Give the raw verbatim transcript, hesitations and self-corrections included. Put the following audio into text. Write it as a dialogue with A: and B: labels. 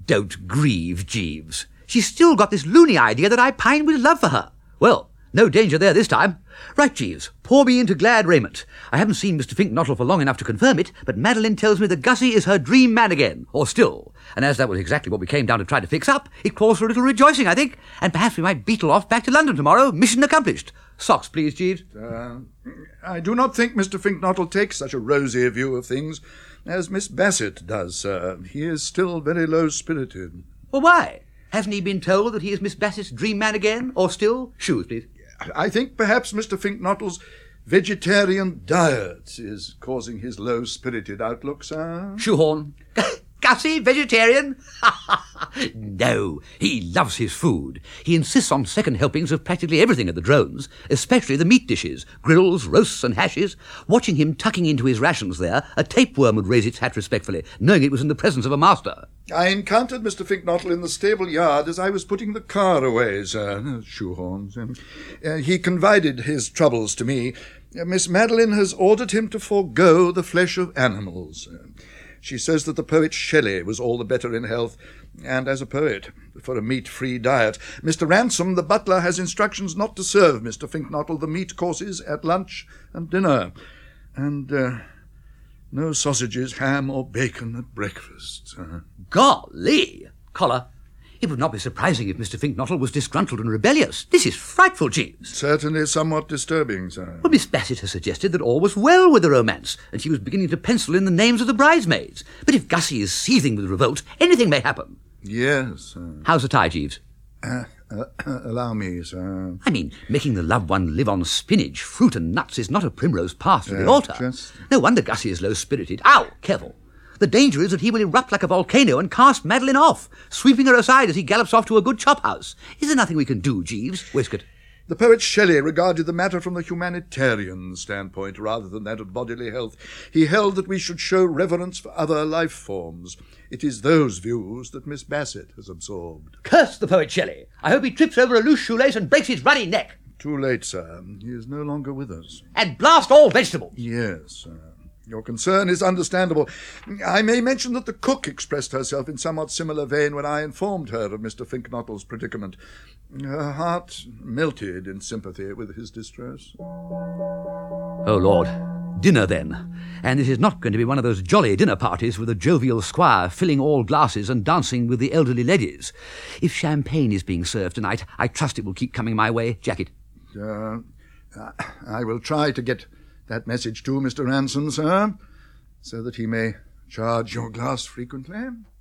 A: Don't grieve, Jeeves. She's still got this loony idea that I pine with love for her. Well, no danger there this time. Right, Jeeves, pour me into glad raiment. I haven't seen Mister Finknottle for long enough to confirm it, but Madeline tells me that Gussie is her dream man again, or still. And as that was exactly what we came down to try to fix up, it calls for a little rejoicing, I think. And perhaps we might beetle off back to London tomorrow. Mission accomplished. Socks, please, Jeeves.
B: Uh, I do not think Mister Finknottle takes such a rosy view of things as Miss Bassett does, sir. He is still very low-spirited.
A: Well, why? Hasn't he been told that he is Miss Bassett's dream man again, or still? Shoes, please.
B: I think perhaps Mister Finknottle's vegetarian diet is causing his low-spirited outlook, sir.
A: Shoehorn. Gussie, vegetarian? No, he loves his food. He insists on second helpings of practically everything at the Drones, especially the meat dishes, grills, roasts and hashes. Watching him tucking into his rations there, a tapeworm would raise its hat respectfully, knowing it was in the presence of a master.
B: I encountered Mister Finknottle in the stable yard as I was putting the car away, sir. Shoehorns. Uh, he confided his troubles to me. Uh, Miss Madeline has ordered him to forego the flesh of animals. Uh, She says that the poet Shelley was all the better in health, and as a poet, for a meat-free diet. Mister Ransom, the butler, has instructions not to serve Mister Finknottle the meat courses at lunch and dinner, and uh, no sausages, ham or bacon at breakfast. Uh,
A: Golly! Collar, it would not be surprising if Mister Finknottle was disgruntled and rebellious. This is frightful, Jeeves.
B: Certainly somewhat disturbing, sir.
A: Well, Miss Bassett has suggested that all was well with the romance, and she was beginning to pencil in the names of the bridesmaids. But if Gussie is seething with revolt, anything may happen.
B: Yes, sir.
A: How's the tie, Jeeves?
B: Uh, uh, allow me, sir.
A: I mean, making the loved one live on spinach, fruit and nuts is not a primrose path to the
B: Uh,
A: altar.
B: just-
A: No wonder Gussie is low-spirited. Ow! Careful. The danger is that he will erupt like a volcano and cast Madeline off, sweeping her aside as he gallops off to a good chop-house. Is there nothing we can do, Jeeves? Waistcoat.
B: The poet Shelley regarded the matter from the humanitarian standpoint rather than that of bodily health. He held that we should show reverence for other life forms. It is those views that Miss Bassett has absorbed.
A: Curse the poet Shelley. I hope he trips over a loose shoelace and breaks his ruddy neck.
B: Too late, sir. He is no longer with us.
A: And blast all vegetables.
B: Yes, sir. Your concern is understandable. I may mention that the cook expressed herself in somewhat similar vein when I informed her of Mister Finknottle's predicament. Her heart melted in sympathy with his distress.
A: Oh, Lord. Dinner, then. And this is not going to be one of those jolly dinner parties with a jovial squire filling all glasses and dancing with the elderly ladies. If champagne is being served tonight, I trust it will keep coming my way. Jacket.
B: Uh, I will try to get that message to Mister Ransom, sir, so that he may charge your glass frequently.